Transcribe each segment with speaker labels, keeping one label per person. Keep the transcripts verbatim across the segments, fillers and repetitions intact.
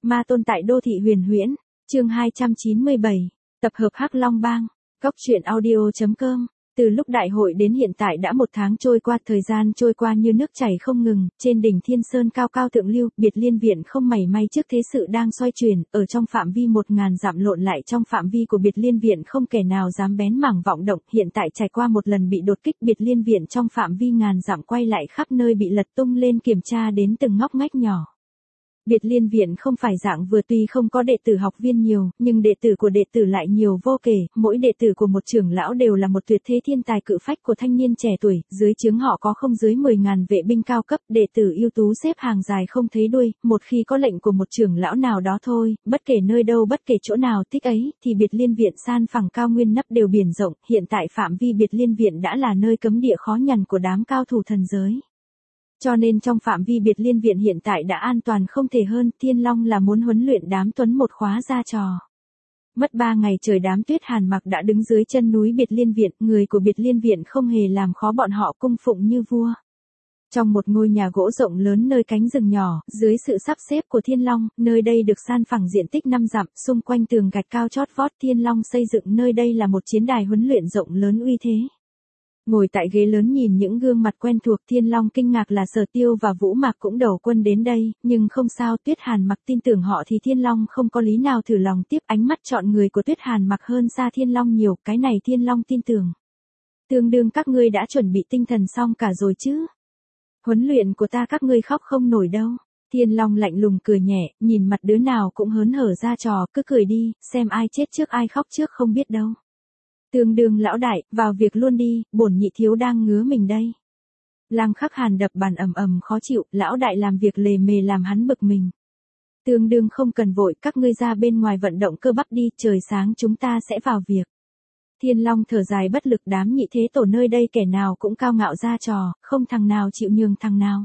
Speaker 1: Ma tôn tại đô thị huyền huyễn, chương hai trăm chín mươi bảy, tập hợp Hắc Long Bang, Cóc truyện audio chấm com. Từ lúc đại hội đến hiện tại đã một tháng trôi qua, thời gian trôi qua như nước chảy không ngừng, trên đỉnh Thiên Sơn cao cao thượng lưu, Biệt Liên Viện không mảy may trước thế sự đang xoay chuyển, ở trong phạm vi một ngàn dặm lộn lại trong phạm vi của Biệt Liên Viện không kẻ nào dám bén mảng vọng động, hiện tại trải qua một lần bị đột kích, Biệt Liên Viện trong phạm vi ngàn dặm quay lại khắp nơi bị lật tung lên kiểm tra đến từng ngóc ngách nhỏ. Biệt Liên Viện không phải dạng vừa, tuy không có đệ tử học viên nhiều, nhưng đệ tử của đệ tử lại nhiều vô kể, mỗi đệ tử của một trưởng lão đều là một tuyệt thế thiên tài cự phách của thanh niên trẻ tuổi, dưới trướng họ có không dưới mười ngàn vệ binh cao cấp, đệ tử ưu tú xếp hàng dài không thấy đuôi, một khi có lệnh của một trưởng lão nào đó thôi, bất kể nơi đâu bất kể chỗ nào thích ấy, thì Biệt Liên Viện san phẳng cao nguyên nắp đều biển rộng, hiện tại phạm vi Biệt Liên Viện đã là nơi cấm địa khó nhằn của đám cao thủ thần giới. Cho nên trong phạm vi Biệt Liên Viện hiện tại đã an toàn không thể hơn, Thiên Long là muốn huấn luyện đám tuấn một khóa ra trò. Mất ba ngày trời đám Tuyết Hàn Mặc đã đứng dưới chân núi Biệt Liên Viện, người của Biệt Liên Viện không hề làm khó bọn họ, cung phụng như vua. Trong một ngôi nhà gỗ rộng lớn nơi cánh rừng nhỏ, dưới sự sắp xếp của Thiên Long, nơi đây được san phẳng diện tích năm dặm, xung quanh tường gạch cao chót vót, Thiên Long xây dựng nơi đây là một chiến đài huấn luyện rộng lớn uy thế. Ngồi tại ghế lớn nhìn những gương mặt quen thuộc, Thiên Long kinh ngạc là Sở Tiêu và Vũ Mạc cũng đầu quân đến đây, nhưng không sao, Tuyết Hàn Mặc tin tưởng họ thì Thiên Long không có lý nào thử lòng tiếp, ánh mắt chọn người của Tuyết Hàn Mặc hơn xa Thiên Long nhiều, cái này Thiên Long tin tưởng. Tương đương các ngươi đã chuẩn bị tinh thần xong cả rồi chứ? Huấn luyện của ta các ngươi khóc không nổi đâu. Thiên Long lạnh lùng cười nhẹ, nhìn mặt đứa nào cũng hớn hở ra trò, cứ cười đi, xem ai chết trước ai khóc trước không biết đâu. Tương đương lão đại, vào việc luôn đi, bổn nhị thiếu đang ngứa mình đây. Lăng Khắc Hàn đập bàn ầm ầm khó chịu, lão đại làm việc lề mề làm hắn bực mình. Tương đương không cần vội, các ngươi ra bên ngoài vận động cơ bắp đi, trời sáng chúng ta sẽ vào việc. Thiên Long thở dài bất lực, đám nhị thế tổ nơi đây kẻ nào cũng cao ngạo ra trò, không thằng nào chịu nhường thằng nào.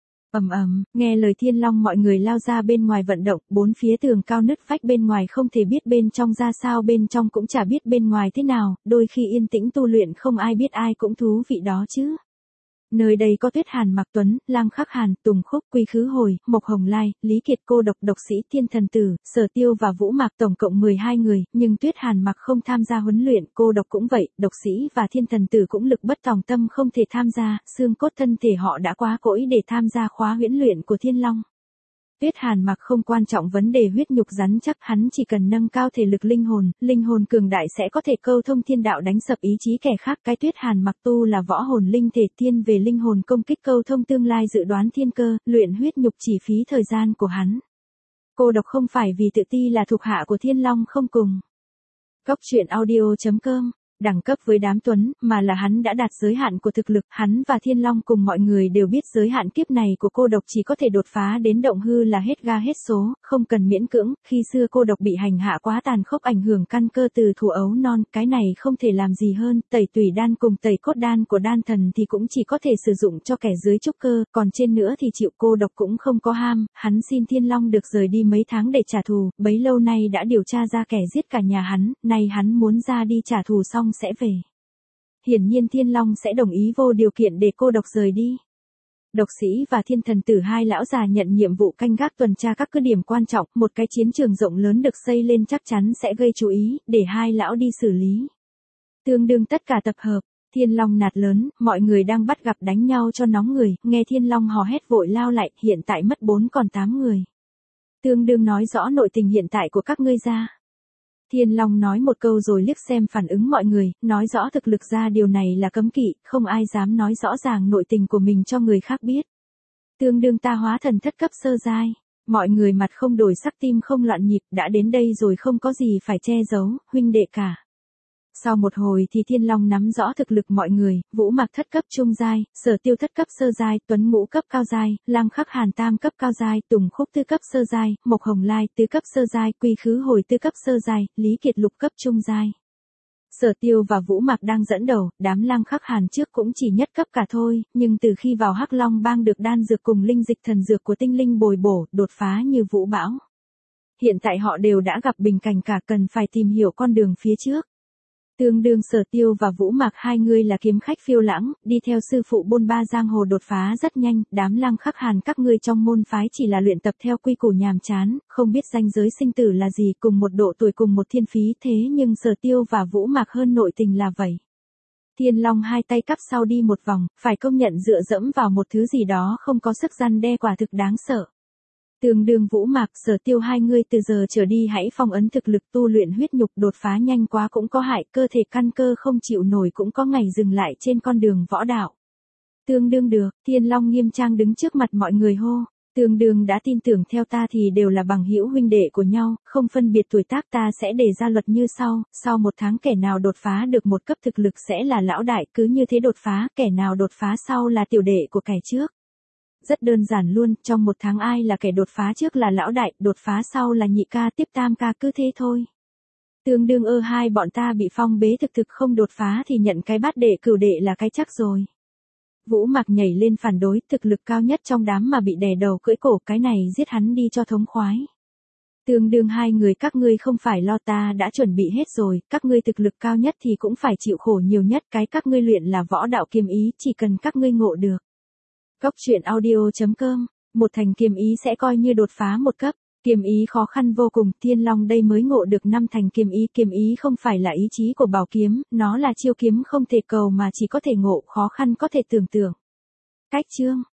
Speaker 1: Ầm ầm, nghe lời Thiên Long mọi người lao ra bên ngoài vận động, bốn phía tường cao nứt vách bên ngoài không thể biết bên trong ra sao, bên trong cũng chả biết bên ngoài thế nào, đôi khi yên tĩnh tu luyện không ai biết ai cũng thú vị đó chứ. Nơi đây có Tuyết Hàn Mặc Tuấn, Lăng Khắc Hàn, Tùng Khúc, Quy Khứ Hồi, Mộc Hồng Lai, Lý Kiệt, Cô Độc, Độc Sĩ, Thiên Thần Tử, Sở Tiêu và Vũ Mạc, tổng cộng mười hai người, nhưng Tuyết Hàn Mặc không tham gia huấn luyện, Cô Độc cũng vậy, Độc Sĩ và Thiên Thần Tử cũng lực bất tòng tâm không thể tham gia, xương cốt thân thể họ đã quá cỗi để tham gia khóa huấn luyện của Thiên Long. Tuyết Hàn Mặc không quan trọng vấn đề huyết nhục rắn chắc, hắn chỉ cần nâng cao thể lực linh hồn, linh hồn cường đại sẽ có thể câu thông thiên đạo đánh sập ý chí kẻ khác, cái Tuyết Hàn Mặc tu là võ hồn linh thể, thiên về linh hồn công kích câu thông tương lai dự đoán thiên cơ, luyện huyết nhục chỉ phí thời gian của hắn. Cô Độc không phải vì tự ti là thuộc hạ của Thiên Long không cùng. Cóc truyện audio chấm com đẳng cấp với đám tuấn, mà là hắn đã đạt giới hạn của thực lực, hắn và Thiên Long cùng mọi người đều biết giới hạn kiếp này của Cô Độc chỉ có thể đột phá đến động hư là hết ga hết số, không cần miễn cưỡng, khi xưa Cô Độc bị hành hạ quá tàn khốc ảnh hưởng căn cơ từ thủ ấu non, cái này không thể làm gì hơn, tẩy tùy đan cùng tẩy cốt đan của đan thần thì cũng chỉ có thể sử dụng cho kẻ dưới trúc cơ, còn trên nữa thì chịu. Cô Độc cũng không có ham, hắn xin Thiên Long được rời đi mấy tháng để trả thù, bấy lâu nay đã điều tra ra kẻ giết cả nhà hắn, nay hắn muốn ra đi trả thù xong sẽ về. Hiển nhiên Thiên Long sẽ đồng ý vô điều kiện để Cô Độc rời đi. Độc Sĩ và Thiên Thần Tử hai lão già nhận nhiệm vụ canh gác tuần tra các cứ điểm quan trọng, một cái chiến trường rộng lớn được xây lên chắc chắn sẽ gây chú ý, để hai lão đi xử lý. Tương đương tất cả tập hợp, Thiên Long nạt lớn, mọi người đang bắt gặp đánh nhau cho nóng người, nghe Thiên Long hò hét vội lao lại, hiện tại mất bốn còn tám người. Tương đương nói rõ nội tình hiện tại của các ngươi ra. Thiên Long nói một câu rồi liếc xem phản ứng mọi người, nói rõ thực lực ra điều này là cấm kỵ, không ai dám nói rõ ràng nội tình của mình cho người khác biết. Tương đương ta hóa thần thất cấp sơ giai, mọi người mặt không đổi sắc tim không loạn nhịp, đã đến đây rồi không có gì phải che giấu, huynh đệ cả. Sau một hồi thì Thiên Long nắm rõ thực lực mọi người, Vũ Mạc thất cấp trung giai, Sở Tiêu thất cấp sơ giai, Tuấn ngũ cấp cao giai, Lăng Khắc Hàn tam cấp cao giai, Tùng Khúc tứ cấp sơ giai, Mộc Hồng Lai tứ cấp sơ giai, Quy Khứ Hồi tứ cấp sơ giai, Lý Kiệt lục cấp trung giai. Sở Tiêu và Vũ Mạc đang dẫn đầu, đám Lăng Khắc Hàn trước cũng chỉ nhất cấp cả thôi, nhưng từ khi vào Hắc Long Bang được đan dược cùng linh dịch thần dược của tinh linh bồi bổ, đột phá như vũ bão. Hiện tại họ đều đã gặp bình cảnh cả, cần phải tìm hiểu con đường phía trước. Tương đương Sở Tiêu và Vũ Mạc hai người là kiếm khách phiêu lãng, đi theo sư phụ bôn ba giang hồ đột phá rất nhanh, đám Lăng Khắc Hàn các ngươi trong môn phái chỉ là luyện tập theo quy củ nhàm chán, không biết ranh giới sinh tử là gì, cùng một độ tuổi cùng một thiên phí, thế nhưng Sở Tiêu và Vũ Mạc hơn nội tình là vậy. Thiên Long hai tay cắp sau đi một vòng, phải công nhận dựa dẫm vào một thứ gì đó không có sức răn đe quả thực đáng sợ. Tương đương Vũ Mạc, Sở Tiêu hai người từ giờ trở đi hãy phong ấn thực lực tu luyện huyết nhục, đột phá nhanh quá cũng có hại, cơ thể căn cơ không chịu nổi cũng có ngày dừng lại trên con đường võ đạo. Tương đương được, Thiên Long nghiêm trang đứng trước mặt mọi người hô, tương đương đã tin tưởng theo ta thì đều là bằng hữu huynh đệ của nhau, không phân biệt tuổi tác, ta sẽ đề ra luật như sau, sau một tháng kẻ nào đột phá được một cấp thực lực sẽ là lão đại, cứ như thế đột phá, kẻ nào đột phá sau là tiểu đệ của kẻ trước. Rất đơn giản luôn, trong một tháng ai là kẻ đột phá trước là lão đại, đột phá sau là nhị ca, tiếp tam ca, cứ thế thôi. Tương đương ơ hai bọn ta bị phong bế thực thực không đột phá thì nhận cái bát đệ cửu đệ là cái chắc rồi. Vũ Mạc nhảy lên phản đối, thực lực cao nhất trong đám mà bị đè đầu cưỡi cổ, cái này giết hắn đi cho thống khoái. Tương đương hai người các ngươi không phải lo, ta đã chuẩn bị hết rồi, các ngươi thực lực cao nhất thì cũng phải chịu khổ nhiều nhất, cái các ngươi luyện là võ đạo kiếm ý, chỉ cần các ngươi ngộ được. Góc truyện audio chấm com, một thành kiếm ý sẽ coi như đột phá một cấp, kiếm ý khó khăn vô cùng, Thiên Long đây mới ngộ được năm thành kiếm ý, kiếm ý không phải là ý chí của bảo kiếm, nó là chiêu kiếm không thể cầu mà chỉ có thể ngộ, khó khăn có thể tưởng tượng. Cách chương